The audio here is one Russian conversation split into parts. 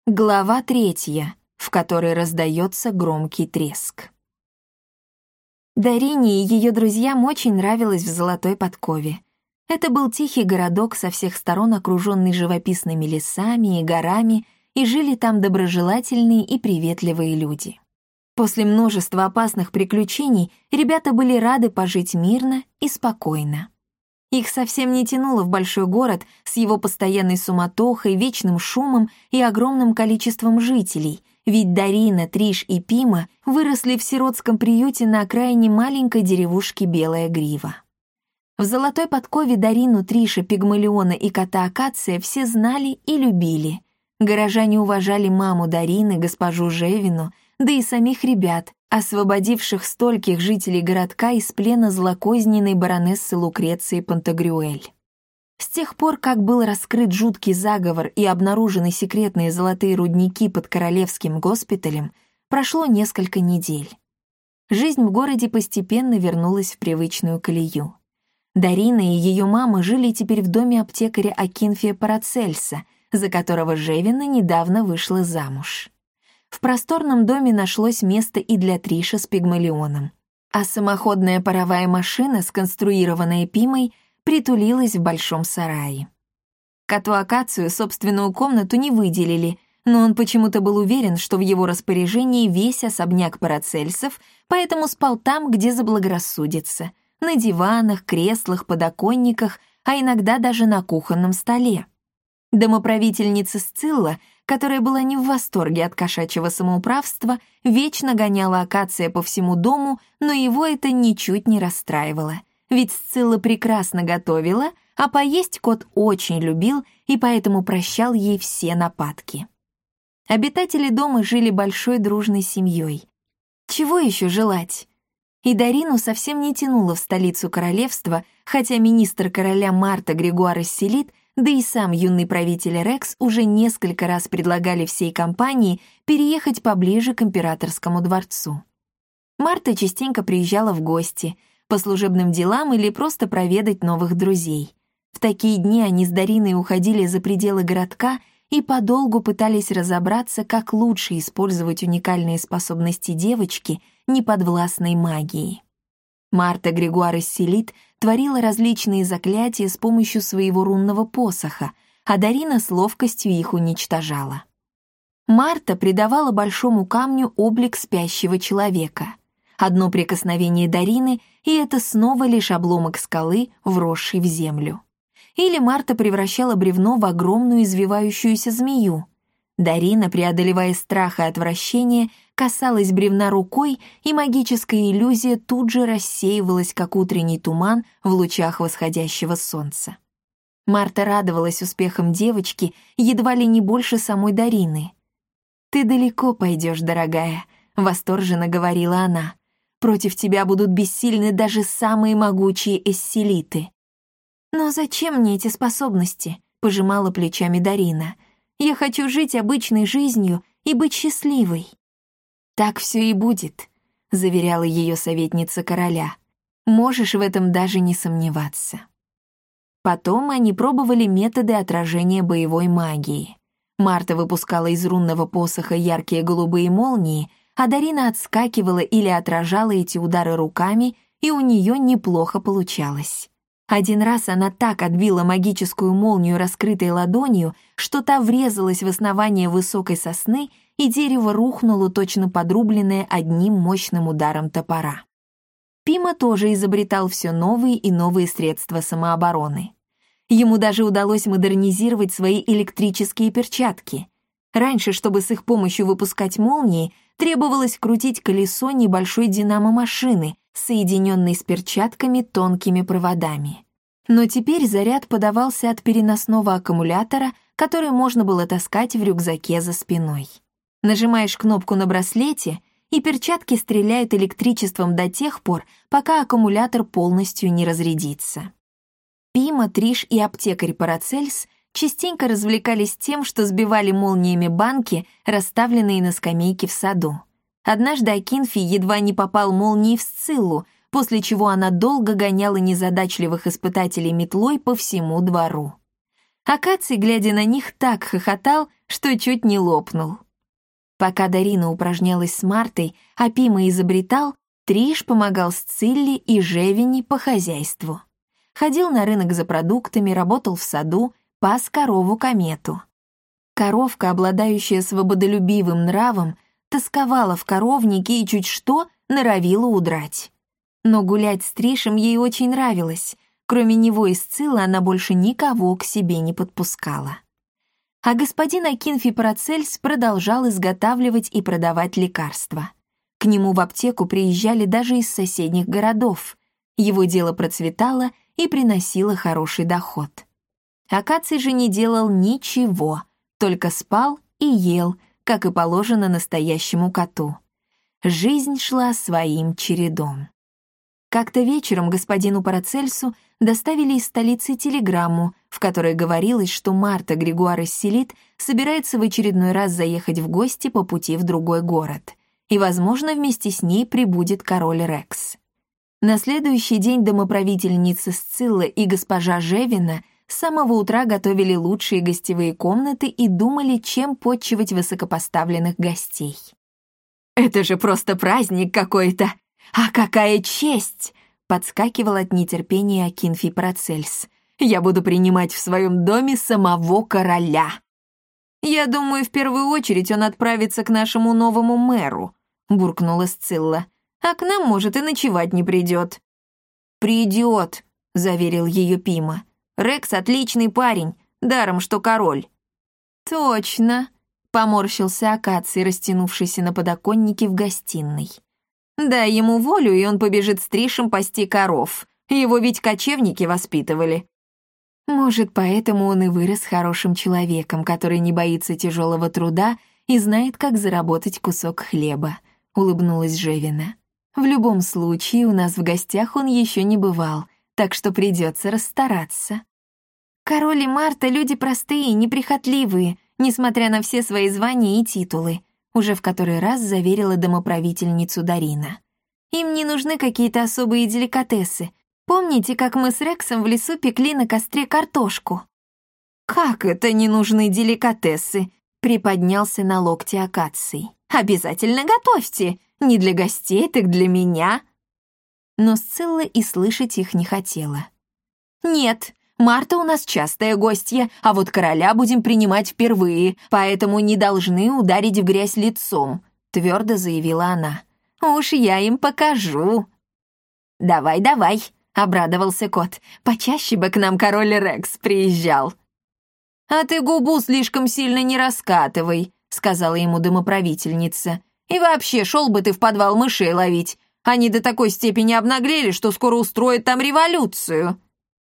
Глава 3, в которой раздается громкий треск. Дарине и ее друзьям очень нравилось в Золотой Подкове. Это был тихий городок, со всех сторон окруженный живописными лесами и горами, и жили там доброжелательные и приветливые люди. После множества опасных приключений ребята были рады пожить мирно и спокойно. Их совсем не тянуло в большой город с его постоянной суматохой, вечным шумом и огромным количеством жителей, ведь Дарина, Триш и Пима выросли в сиротском приюте на окраине маленькой деревушки Белая Грива. В Золотой Подкове Дарину, Триша, Пигмалиона и кота Акация все знали и любили. Горожане уважали маму Дарины, госпожу Жевину, да и самих ребят, освободивших стольких жителей городка из плена злокозненной баронессы Лукреции Пантагрюэль. С тех пор, как был раскрыт жуткий заговор и обнаружены секретные золотые рудники под Королевским госпиталем, прошло несколько недель. Жизнь в городе постепенно вернулась в привычную колею. Дарина и ее мама жили теперь в доме аптекаря Акинфия Парацельса, за которого Жевина недавно вышла замуж. В просторном доме нашлось место и для Триши с Пигмалионом, а самоходная паровая машина, сконструированная Пимой, притулилась в большом сарае. Коту Акацию собственную комнату не выделили, но он почему-то был уверен, что в его распоряжении весь особняк Парацельсов, поэтому спал там, где заблагорассудится, на диванах, креслах, подоконниках, а иногда даже на кухонном столе. Домоправительница Сцилла, которая была не в восторге от кошачьего самоуправства, вечно гоняла Акация по всему дому, но его это ничуть не расстраивало. Ведь Сцилла прекрасно готовила, а поесть кот очень любил и поэтому прощал ей все нападки. Обитатели дома жили большой дружной семьей. Чего еще желать? И Дарину совсем не тянуло в столицу королевства, хотя министр короля Марта Григуар Исселит, да и сам юный правитель Рекс уже несколько раз предлагали всей компании переехать поближе к императорскому дворцу. Марта частенько приезжала в гости, по служебным делам или просто проведать новых друзей. В такие дни они с Дариной уходили за пределы городка и подолгу пытались разобраться, как лучше использовать уникальные способности девочки, неподвластной магии. Марта Григуар Исселит творила различные заклятия с помощью своего рунного посоха, а Дарина с ловкостью их уничтожала. Марта придавала большому камню облик спящего человека. Одно прикосновение Дарины, и это снова лишь обломок скалы, вросший в землю. Или Марта превращала бревно в огромную извивающуюся змею. Дарина, преодолевая страх и отвращение, касалась бревна рукой, и магическая иллюзия тут же рассеивалась, как утренний туман в лучах восходящего солнца. Марта радовалась успехам девочки едва ли не больше самой Дарины. «Ты далеко пойдешь, дорогая», — восторженно говорила она. «Против тебя будут бессильны даже самые могучие эсселиты». «Но зачем мне эти способности?» — пожимала плечами Дарина. «Я хочу жить обычной жизнью и быть счастливой». «Так все и будет», — заверяла ее советница короля. «Можешь в этом даже не сомневаться». Потом они пробовали методы отражения боевой магии. Марта выпускала из рунного посоха яркие голубые молнии, а Дарина отскакивала или отражала эти удары руками, и у нее неплохо получалось. Один раз она так отбила магическую молнию раскрытой ладонью, что та врезалась в основание высокой сосны, и дерево рухнуло, точно подрубленное одним мощным ударом топора. Пима тоже изобретал все новые и новые средства самообороны. Ему даже удалось модернизировать свои электрические перчатки. Раньше, чтобы с их помощью выпускать молнии, требовалось крутить колесо небольшой динамо-машины, соединенной с перчатками тонкими проводами. Но теперь заряд подавался от переносного аккумулятора, который можно было таскать в рюкзаке за спиной. Нажимаешь кнопку на браслете, и перчатки стреляют электричеством до тех пор, пока аккумулятор полностью не разрядится. Пима, Триш и аптекарь Парацельс частенько развлекались тем, что сбивали молниями банки, расставленные на скамейке в саду. Однажды Акинфий едва не попал молнией в Сциллу, после чего она долго гоняла незадачливых испытателей метлой по всему двору. Акаций, глядя на них, так хохотал, что чуть не лопнул. Пока Дарина упражнялась с Мартой, а Пима изобретал, Триш помогал Сцилле и Жевине по хозяйству. Ходил на рынок за продуктами, работал в саду, пас корову Комету. Коровка, обладающая свободолюбивым нравом, тосковала в коровнике и чуть что норовила удрать. Но гулять с Тришем ей очень нравилось. Кроме него и Сциллы она больше никого к себе не подпускала. А господин Акинфий Парацельс продолжал изготавливать и продавать лекарства. К нему в аптеку приезжали даже из соседних городов. Его дело процветало и приносило хороший доход. Акаций же не делал ничего, только спал и ел, как и положено настоящему коту. Жизнь шла своим чередом. Как-то вечером господину Парацельсу доставили из столицы телеграмму, в которой говорилось, что Марта Григуар Исселит собирается в очередной раз заехать в гости по пути в другой город, и, возможно, вместе с ней прибудет король Рекс. На следующий день домоправительница Сцилла и госпожа Жевина с самого утра готовили лучшие гостевые комнаты и думали, чем подчивать высокопоставленных гостей. «Это же просто праздник какой-то! А какая честь!» — подскакивал от нетерпения Акинфий Парацельс. «Я буду принимать в своем доме самого короля!» «Я думаю, в первую очередь он отправится к нашему новому мэру», — буркнула Сцилла. «А к нам, может, и ночевать не придет». «Придет», — заверил ее Пима. «Рекс отличный парень, даром что король». «Точно», — поморщился Акаций, растянувшийся на подоконнике в гостиной. «Дай ему волю, и он побежит с Тришем пасти коров. Его ведь кочевники воспитывали». «Может, поэтому он и вырос хорошим человеком, который не боится тяжелого труда и знает, как заработать кусок хлеба», — улыбнулась Жевина. «В любом случае, у нас в гостях он еще не бывал, так что придется расстараться». «Король и Марта — люди простые и неприхотливые, несмотря на все свои звания и титулы», уже в который раз заверила домоправительницу Дарина. «Им не нужны какие-то особые деликатесы. Помните, как мы с Рексом в лесу пекли на костре картошку?» «Как это не нужны деликатесы?» — приподнялся на локте Акаций. «Обязательно готовьте! Не для гостей, так для меня!» Но Сцилла и слышать их не хотела. «Нет, Марта у нас частая гостья, а вот короля будем принимать впервые, поэтому не должны ударить в грязь лицом», — твердо заявила она. «Уж я им покажу». «Давай, давай», — обрадовался кот. «Почаще бы к нам король Рекс приезжал». «А ты губу слишком сильно не раскатывай», — сказала ему домоправительница. «И вообще, шел бы ты в подвал мышей ловить. Они до такой степени обнаглели, что скоро устроят там революцию».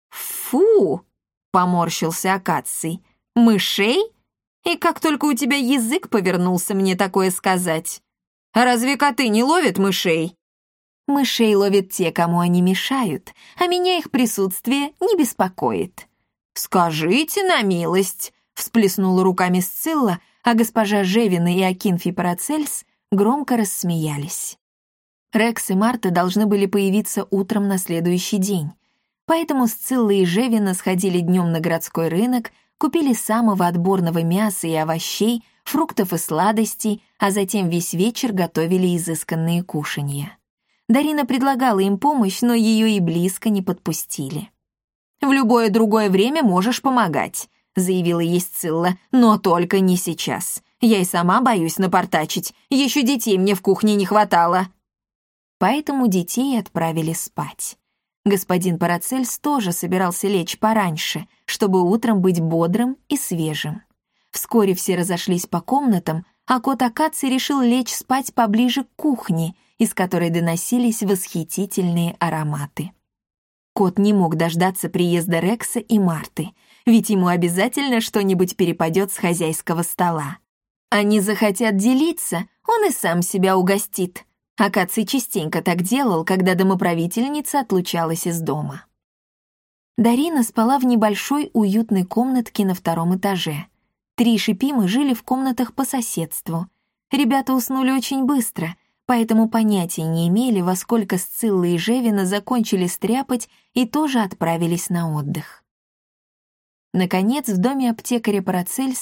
«Фу!» — поморщился Акаций. «Мышей? И как только у тебя язык повернулся мне такое сказать? А разве коты не ловят мышей?» «Мышей ловят те, кому они мешают, а меня их присутствие не беспокоит». «Скажите на милость!» — всплеснула руками Сцилла, а госпожа Жевина и Акинфий Парацельс громко рассмеялись. Рекс и Марта должны были появиться утром на следующий день, поэтому Сцилла и Жевина сходили днем на городской рынок, купили самого отборного мяса и овощей, фруктов и сладостей, а затем весь вечер готовили изысканные кушанья. Дарина предлагала им помощь, но ее и близко не подпустили. «В любое другое время можешь помогать», — заявила ей Сцилла, «но только не сейчас. Я и сама боюсь напортачить, еще детей мне в кухне не хватало». Поэтому детей отправили спать. Господин Парацельс тоже собирался лечь пораньше, чтобы утром быть бодрым и свежим. Вскоре все разошлись по комнатам, а кот Акаций решил лечь спать поближе к кухне, из которой доносились восхитительные ароматы. Кот не мог дождаться приезда Рекса и Марты, ведь ему обязательно что-нибудь перепадет с хозяйского стола. Они захотят делиться, он и сам себя угостит. Акаций частенько так делал, когда домоправительница отлучалась из дома. Дарина спала в небольшой уютной комнатке на 2-м этаже. Триш и Пима жили в комнатах по соседству. Ребята уснули очень быстро, поэтому понятия не имели, во сколько Сцилла и Жевина закончили стряпать и тоже отправились на отдых. Наконец, в доме аптекаря Парацельса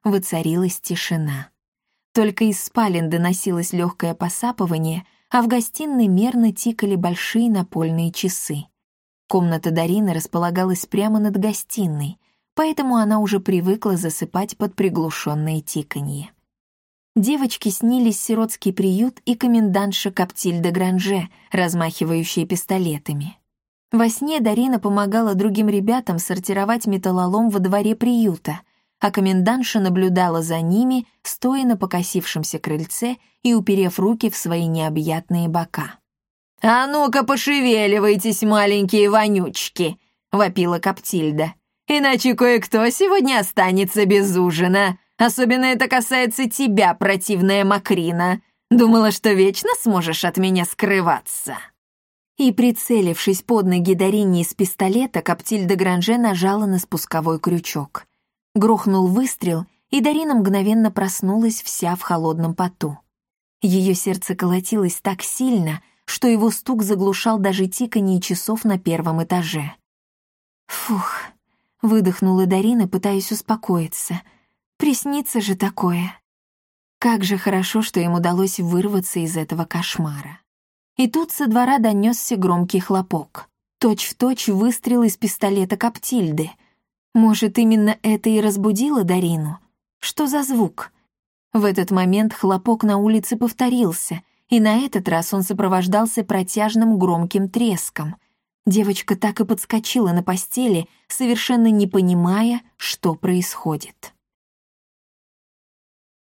воцарилась тишина. Только из спален доносилось легкое посапывание, а в гостиной мерно тикали большие напольные часы. Комната Дарины располагалась прямо над гостиной, поэтому она уже привыкла засыпать под приглушенное тиканье. Девочке снились сиротский приют и комендантша Коптильда Гранже, размахивающие пистолетами. Во сне Дарина помогала другим ребятам сортировать металлолом во дворе приюта, а комендантша наблюдала за ними, стоя на покосившемся крыльце и уперев руки в свои необъятные бока. «А ну-ка пошевеливайтесь, маленькие вонючки!» — вопила Коптильда. «Иначе кое-кто сегодня останется без ужина. Особенно это касается тебя, противная Макрина. Думала, что вечно сможешь от меня скрываться». И, прицелившись под ноги Дарине из пистолета, Коптильда Гранже нажала на спусковой крючок. Грохнул выстрел, и Дарина мгновенно проснулась вся в холодном поту. Ее сердце колотилось так сильно, что его стук заглушал даже тиканье часов на первом этаже. «Фух», — выдохнула Дарина, пытаясь успокоиться. «Приснится же такое». Как же хорошо, что им удалось вырваться из этого кошмара. И тут со двора донесся громкий хлопок. Точь-в-точь выстрел из пистолета Коптильды. Может, именно это и разбудило Дарину? Что за звук? В этот момент хлопок на улице повторился, и на этот раз он сопровождался протяжным громким треском. Девочка так и подскочила на постели, совершенно не понимая, что происходит.